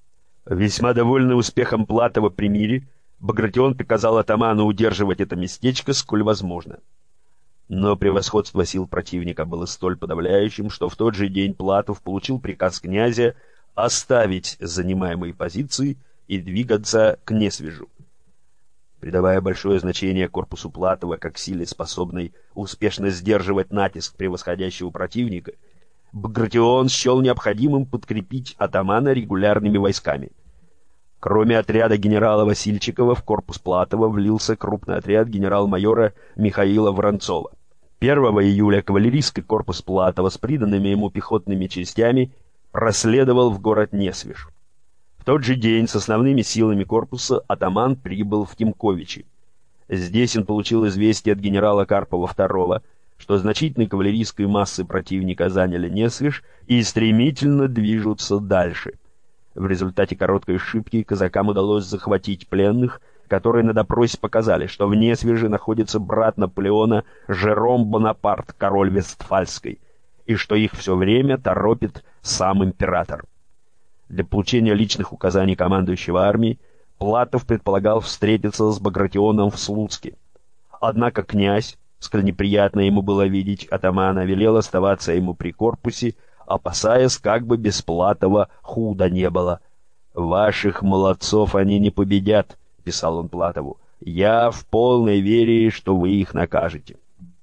Весьма довольный успехом Платова при мире, Багратион приказал атаману удерживать это местечко сколь возможно. Но превосходство сил противника было столь подавляющим, что в тот же день Платов получил приказ князя оставить занимаемые позиции и двигаться к Несвежу. Придавая большое значение корпусу Платова как силе, способной успешно сдерживать натиск превосходящего противника, Багратион счел необходимым подкрепить атамана регулярными войсками. Кроме отряда генерала Васильчикова, в корпус Платова влился крупный отряд генерал-майора Михаила Воронцова. первого июля кавалерийский корпус Платова с приданными ему пехотными частями проследовал в город Несвеж. В тот же день с основными силами корпуса атаман прибыл в Тимковичи. Здесь он получил известие от генерала Карпова второго, что значительные кавалерийские массы противника заняли Несвеж и стремительно движутся дальше. В результате короткой шибки казакам удалось захватить пленных, которые на допросе показали, что в Несвеже находится брат Наполеона Жером Бонапарт, король Вестфальской, и что их все время торопит сам император. Для получения личных указаний командующего армией Платов предполагал встретиться с Багратионом в Слуцке. Однако князь, сколь неприятно ему было видеть атамана, велел оставаться ему при корпусе, опасаясь, как бы без Платова худо не было. «Ваших молодцов они не победят», — писал он Платову. «Я в полной вере, что вы их накажете».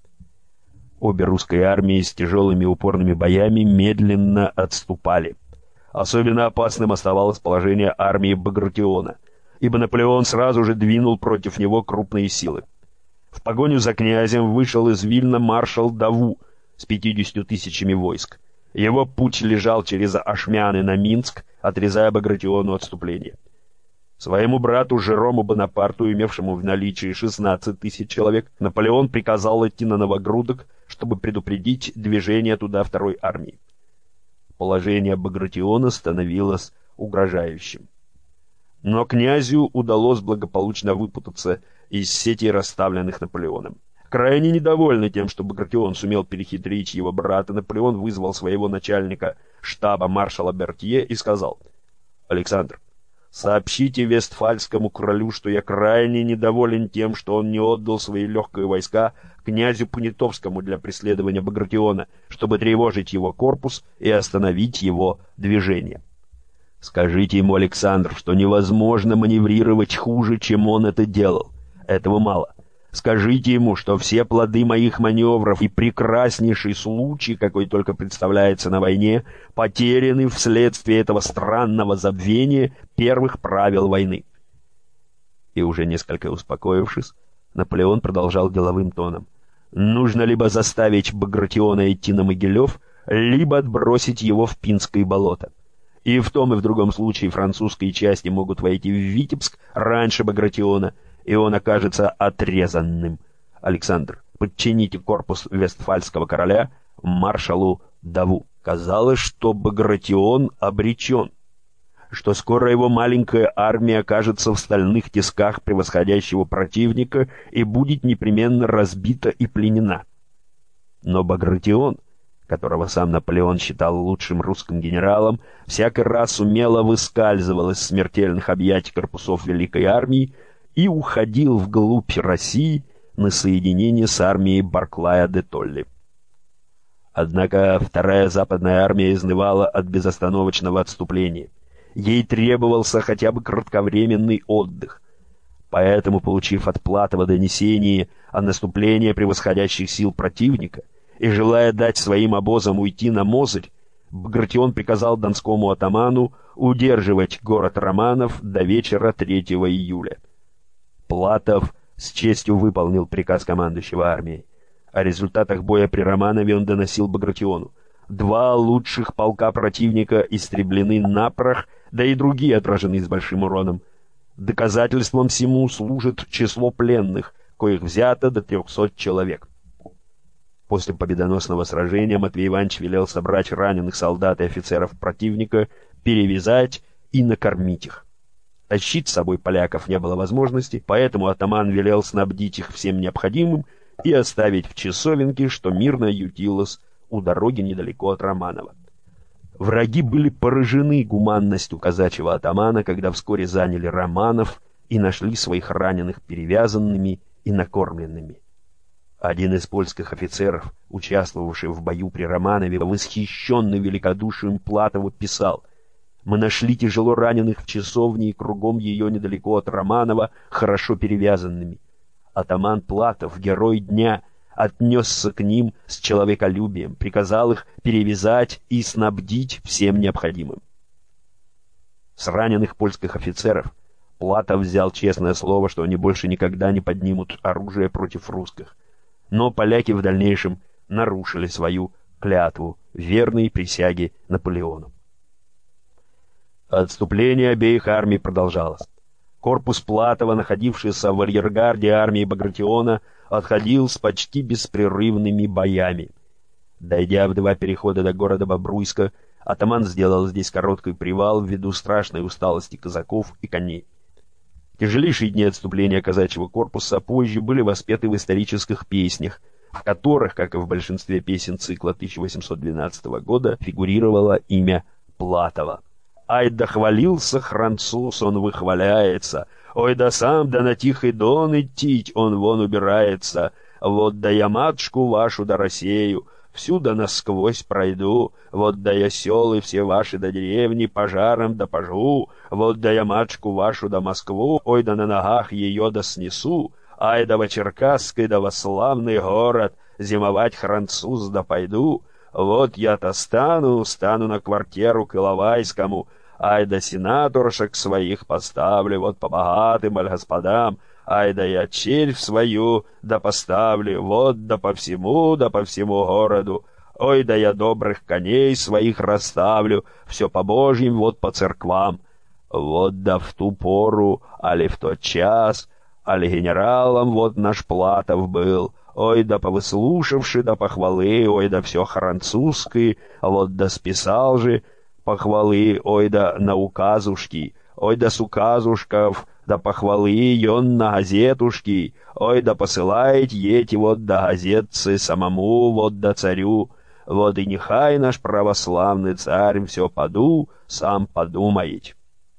Обе русские армии с тяжелыми упорными боями медленно отступали. Особенно опасным оставалось положение армии Багратиона, ибо Наполеон сразу же двинул против него крупные силы. В погоню за князем вышел из Вильна маршал Даву с пятьюдесятью тысячами войск. Его путь лежал через Ашмяны на Минск, отрезая Багратиону отступление. Своему брату Жерому Бонапарту, имевшему в наличии шестнадцать тысяч человек, Наполеон приказал идти на Новогрудок, чтобы предупредить движение туда второй армии. Положение Багратиона становилось угрожающим. Но князю удалось благополучно выпутаться из сетей, расставленных Наполеоном. Крайне недовольный тем, что Багратион сумел перехитрить его брата, Наполеон вызвал своего начальника штаба маршала Бертье и сказал: «Александр, сообщите Вестфальскому королю, что я крайне недоволен тем, что он не отдал свои легкие войска князю Понятовскому для преследования Багратиона, чтобы тревожить его корпус и остановить его движение. Скажите ему, Александр, что невозможно маневрировать хуже, чем он это делал. Этого мало. Скажите ему, что все плоды моих маневров и прекраснейший случай, какой только представляется на войне, потеряны вследствие этого странного забвения первых правил войны». И уже несколько успокоившись, Наполеон продолжал деловым тоном: «Нужно либо заставить Багратиона идти на Могилев, либо отбросить его в Пинское болото. И в том и в другом случае французские части могут войти в Витебск раньше Багратиона, и он окажется отрезанным. Александр, подчините корпус Вестфальского короля маршалу Даву». Казалось, что Багратион обречен, что скоро его маленькая армия окажется в стальных тисках превосходящего противника и будет непременно разбита и пленена. Но Багратион, которого сам Наполеон считал лучшим русским генералом, всякий раз умело выскальзывал из смертельных объятий корпусов Великой армии и уходил вглубь России на соединение с армией Барклая де Толли. Однако вторая западная армия изнывала от безостановочного отступления. Ей требовался хотя бы кратковременный отдых. Поэтому, получив от Платова донесение о наступлении превосходящих сил противника и желая дать своим обозам уйти на Мозырь, Багратион приказал донскому атаману удерживать город Романов до вечера третьего июля. Платов с честью выполнил приказ командующего армией. О результатах боя при Романове он доносил Багратиону. Два лучших полка противника истреблены напрочь, да и другие отражены с большим уроном. Доказательством всему служит число пленных, коих взято до трехсот человек. После победоносного сражения Матвей Иванович велел собрать раненых солдат и офицеров противника, перевязать и накормить их. Тащить с собой поляков не было возможности, поэтому атаман велел снабдить их всем необходимым и оставить в часовенке, что мирно ютилось у дороги недалеко от Романова. Враги были поражены гуманностью казачьего атамана, когда вскоре заняли Романов и нашли своих раненых перевязанными и накормленными. Один из польских офицеров, участвовавший в бою при Романове, восхищенный великодушием Платова, писал: «Мы нашли тяжело раненых в часовне и кругом ее недалеко от Романова хорошо перевязанными. Атаман Платов, герой дня, отнесся к ним с человеколюбием, приказал их перевязать и снабдить всем необходимым». С раненых польских офицеров Платов взял честное слово, что они больше никогда не поднимут оружие против русских. Но поляки в дальнейшем нарушили свою клятву верной присяге Наполеону. Отступление обеих армий продолжалось. Корпус Платова, находившийся в арьергарде армии Багратиона, отходил с почти беспрерывными боями. Дойдя в два перехода до города Бобруйска, атаман сделал здесь короткий привал ввиду страшной усталости казаков и коней. Тяжелейшие дни отступления казачьего корпуса позже были воспеты в исторических песнях, в которых, как и в большинстве песен цикла тысяча восемьсот двенадцатого года, фигурировало имя Платова. «Ай да хвалился француз, он выхваляется, ой да сам да на Тихий Дон идтить он вон убирается, вот да я матушку вашу да Россию, всюда насквозь пройду, вот да я селы все ваши до деревни пожаром да пожгу, вот да я матушку вашу да Москву, ой да на ногах ее да снесу, ай да во Черкасский да во славный город зимовать француз да пойду, вот я-то стану, стану на квартиру к Иловайскому, ай да сенаторшек своих поставлю, вот по богатым аль господам, ай да я червь свою да поставлю, вот да по всему, да по всему городу, ой да я добрых коней своих расставлю, все по божьим, вот по церквам, вот да в ту пору, али в тот час, али генералом вот наш Платов был, ой да повыслушавши да похвалы, ой да все французский, вот да списал же похвалы, ой да на указушки, ой да с указушков, да похвалы ён на газетушки, ой да посылает эти вот да газетцы самому вот да царю, вот и нехай наш православный царь все поду, сам подумает».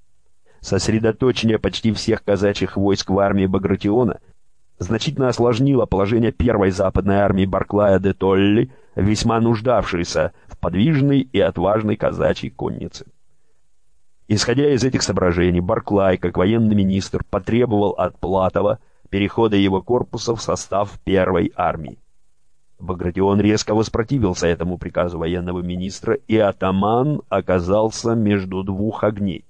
Сосредоточение почти всех казачьих войск в армии Багратиона значительно осложнило положение первой западной армии Барклая де Толли, весьма нуждавшейся в подвижной и отважной казачьей коннице. Исходя из этих соображений, Барклай, как военный министр, потребовал от Платова перехода его корпуса в состав первой армии. Багратион резко воспротивился этому приказу военного министра, и атаман оказался между двух огней.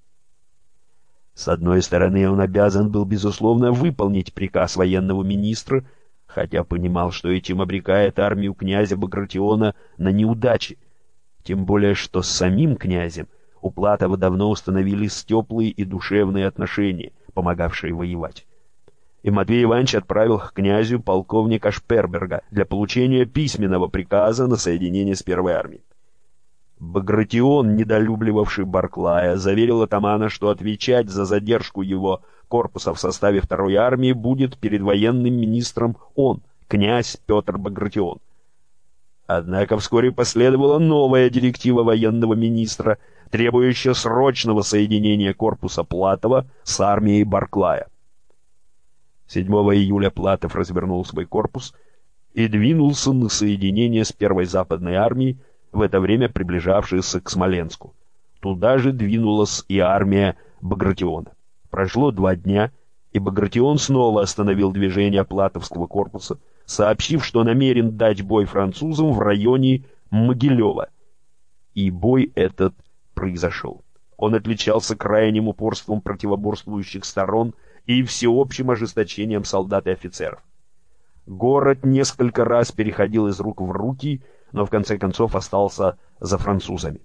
С одной стороны, он обязан был, безусловно, выполнить приказ военного министра, хотя понимал, что этим обрекает армию князя Багратиона на неудачи, тем более что с самим князем у Платова давно установились теплые и душевные отношения, помогавшие воевать. И Матвей Иванович отправил к князю полковника Шперберга для получения письменного приказа на соединение с первой армией. Багратион, недолюбливавший Барклая, заверил атамана, что отвечать за задержку его корпуса в составе второй армии будет перед военным министром он, князь Петр Багратион. Однако вскоре последовала новая директива военного министра, требующая срочного соединения корпуса Платова с армией Барклая. седьмого июля Платов развернул свой корпус и двинулся на соединение с первой западной армией, в это время приближавшаяся к Смоленску. Туда же двинулась и армия Багратиона. Прошло два дня, и Багратион снова остановил движение Платовского корпуса, сообщив, что намерен дать бой французам в районе Могилева. И бой этот произошел. Он отличался крайним упорством противоборствующих сторон и всеобщим ожесточением солдат и офицеров. Город несколько раз переходил из рук в руки, но в конце концов остался за французами.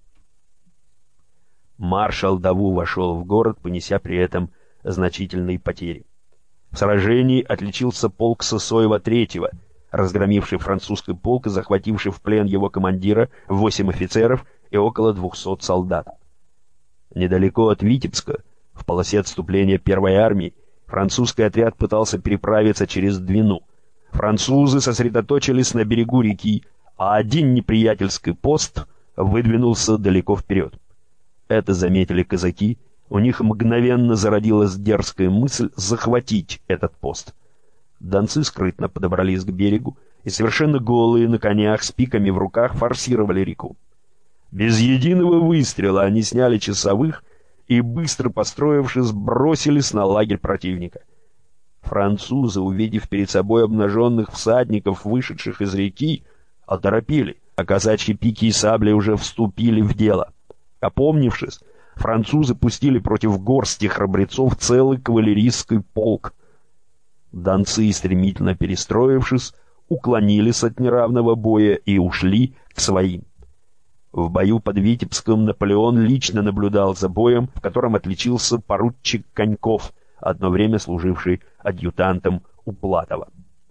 Маршал Даву вошел в город, понеся при этом значительные потери. В сражении отличился полк Сысоева третьего, разгромивший французский полк и захвативший в плен его командира, восемь офицеров и около двухсот солдат. Недалеко от Витебска, в полосе отступления первой армии, французский отряд пытался переправиться через Двину. Французы сосредоточились на берегу реки, а один неприятельский пост выдвинулся далеко вперед. Это заметили казаки, у них мгновенно зародилась дерзкая мысль захватить этот пост. Донцы скрытно подобрались к берегу и совершенно голые на конях с пиками в руках форсировали реку. Без единого выстрела они сняли часовых и, быстро построившись, бросились на лагерь противника. Французы, увидев перед собой обнаженных всадников, вышедших из реки, оторопели, а казачьи пики и сабли уже вступили в дело. Опомнившись, французы пустили против горсти храбрецов целый кавалерийский полк. Донцы, стремительно перестроившись, уклонились от неравного боя и ушли к своим. В бою под Витебском Наполеон лично наблюдал за боем, в котором отличился поручик Коньков, одно время служивший адъютантом у Платова.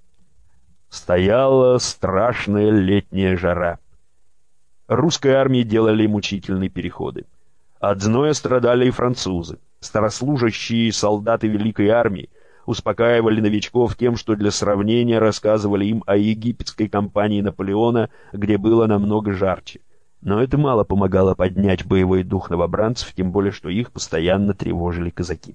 Стояла страшная летняя жара. Русской армии делали мучительные переходы. От зноя страдали и французы. Старослужащие солдаты Великой армии успокаивали новичков тем, что для сравнения рассказывали им о египетской кампании Наполеона, где было намного жарче. Но это мало помогало поднять боевой дух новобранцев, тем более что их постоянно тревожили казаки.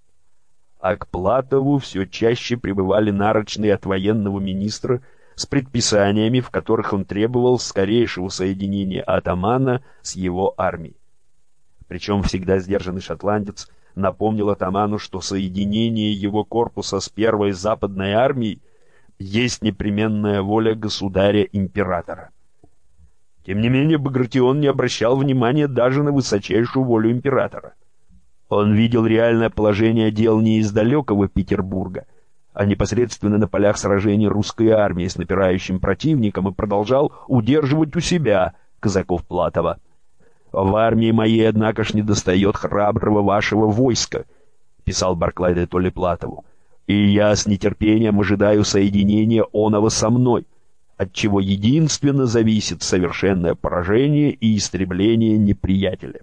А к Платову все чаще прибывали нарочные от военного министра с предписаниями, в которых он требовал скорейшего соединения атамана с его армией. Причем всегда сдержанный шотландец напомнил атаману, что соединение его корпуса с первой западной армией есть непременная воля государя-императора. Тем не менее, Багратион не обращал внимания даже на высочайшую волю императора. Он видел реальное положение дел не из далекого Петербурга, а непосредственно на полях сражений русской армии с напирающим противником и продолжал удерживать у себя казаков Платова. «В армии моей, однако ж, недостает храброго вашего войска», — писал Барклай де Толли Платову, «и я с нетерпением ожидаю соединения оного со мной, от чего единственно зависит совершенное поражение и истребление неприятеля».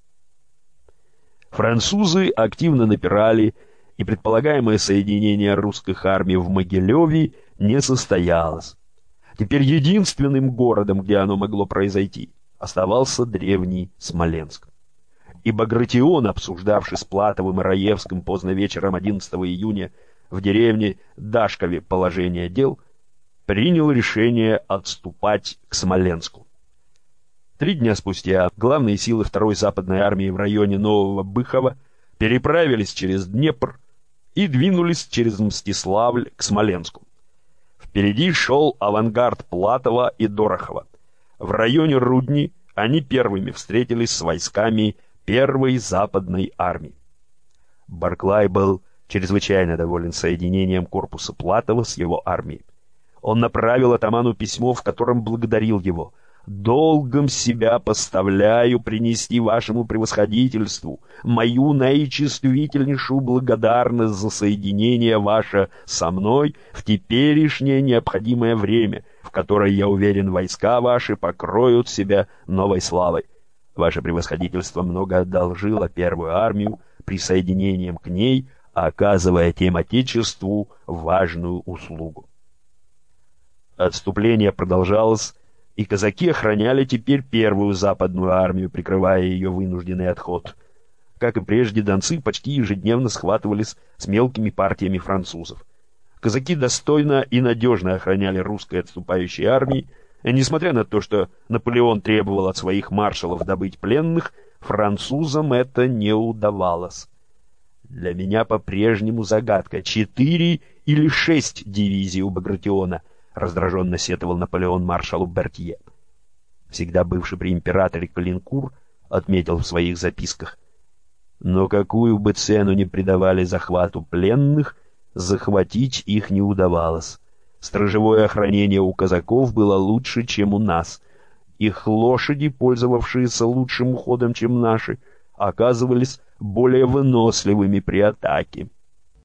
Французы активно напирали, и предполагаемое соединение русских армий в Могилеве не состоялось. Теперь единственным городом, где оно могло произойти, оставался древний Смоленск. И Багратион, обсуждавший с Платовым и Раевским поздно вечером одиннадцатого июня в деревне Дашкове положение дел, принял решение отступать к Смоленску. Три дня спустя главные силы второй западной армии в районе Нового Быхова переправились через Днепр и двинулись через Мстиславль к Смоленску. Впереди шел авангард Платова и Дорохова. В районе Рудни они первыми встретились с войсками первой западной армии. Барклай был чрезвычайно доволен соединением корпуса Платова с его армией. Он направил атаману письмо, в котором благодарил его. «Долгом себя поставляю принести вашему превосходительству мою наичувствительнейшую благодарность за соединение ваше со мной в теперешнее необходимое время, в которое, я уверен, войска ваши покроют себя новой славой. Ваше превосходительство много одолжило первую армию присоединением к ней, оказывая тем Отечеству важную услугу». Отступление продолжалось, и казаки охраняли теперь первую западную армию, прикрывая ее вынужденный отход. Как и прежде, донцы почти ежедневно схватывались с мелкими партиями французов. Казаки достойно и надежно охраняли русской отступающей армии, и несмотря на то, что Наполеон требовал от своих маршалов добыть пленных, французам это не удавалось. Для меня по-прежнему загадка, четыре или шесть дивизий у Багратиона, раздраженно сетовал Наполеон маршалу Бертье. Всегда бывший при императоре Калинкур отметил в своих записках: но какую бы цену ни придавали захвату пленных, захватить их не удавалось. Сторожевое охранение у казаков было лучше, чем у нас. Их лошади, пользовавшиеся лучшим уходом, чем наши, оказывались более выносливыми при атаке.